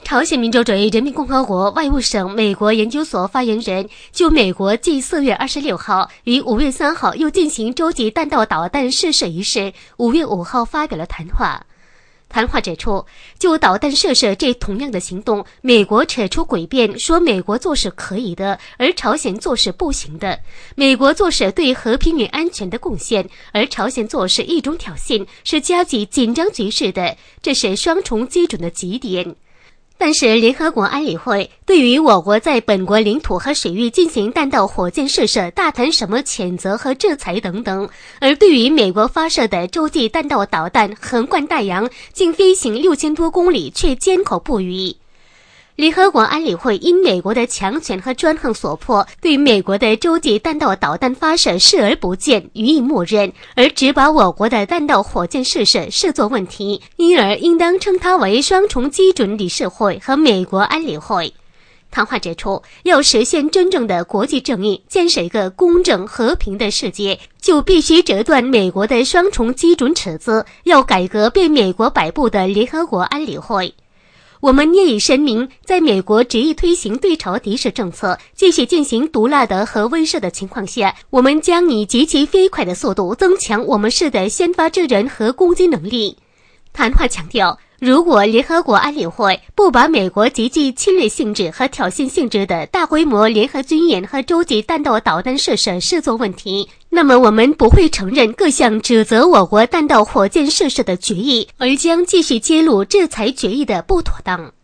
朝鲜民主主义人民共和国外务省美国研究所发言人就美国继4月26号与5月3号又进行洲际弹道导弹试射一事，5月5号发表了谈话。谈话指出，就导弹试射这同样的行动，美国扯出诡辩，说美国做事可以的，而朝鲜做事不行的；美国做事对和平与安全的贡献，而朝鲜做事一种挑衅，是加剧紧张局势的，这是双重基准的极点。但是联合国安理会对于我国在本国领土和水域进行弹道火箭试射大谈什么谴责和制裁等等，而对于美国发射的洲际弹道导弹横贯大洋竟飞行6000多公里却缄口不语。联合国安理会因美国的强权和专横所迫，对美国的洲际弹道导弹发射视而不见，予以默认，而只把我国的弹道火箭试射视作问题，因而应当称它为双重基准理事会和美国安理会。谈话指出，要实现真正的国际正义，建设一个公正和平的世界，就必须折断美国的双重基准尺子，要改革被美国摆布的联合国安理会。我们业已声明，在美国执意推行对朝敌视政策，继续进行毒辣的核威慑的情况下，我们将以极其飞快的速度增强我们市的先发制人和攻击能力。谈话强调，如果联合国安理会不把美国极具侵略性质和挑衅性质的大规模联合军演和洲际弹道导弹试射视作问题，那么我们不会承认各项指责我国弹道火箭试射的决议，而将继续揭露制裁决议的不妥当。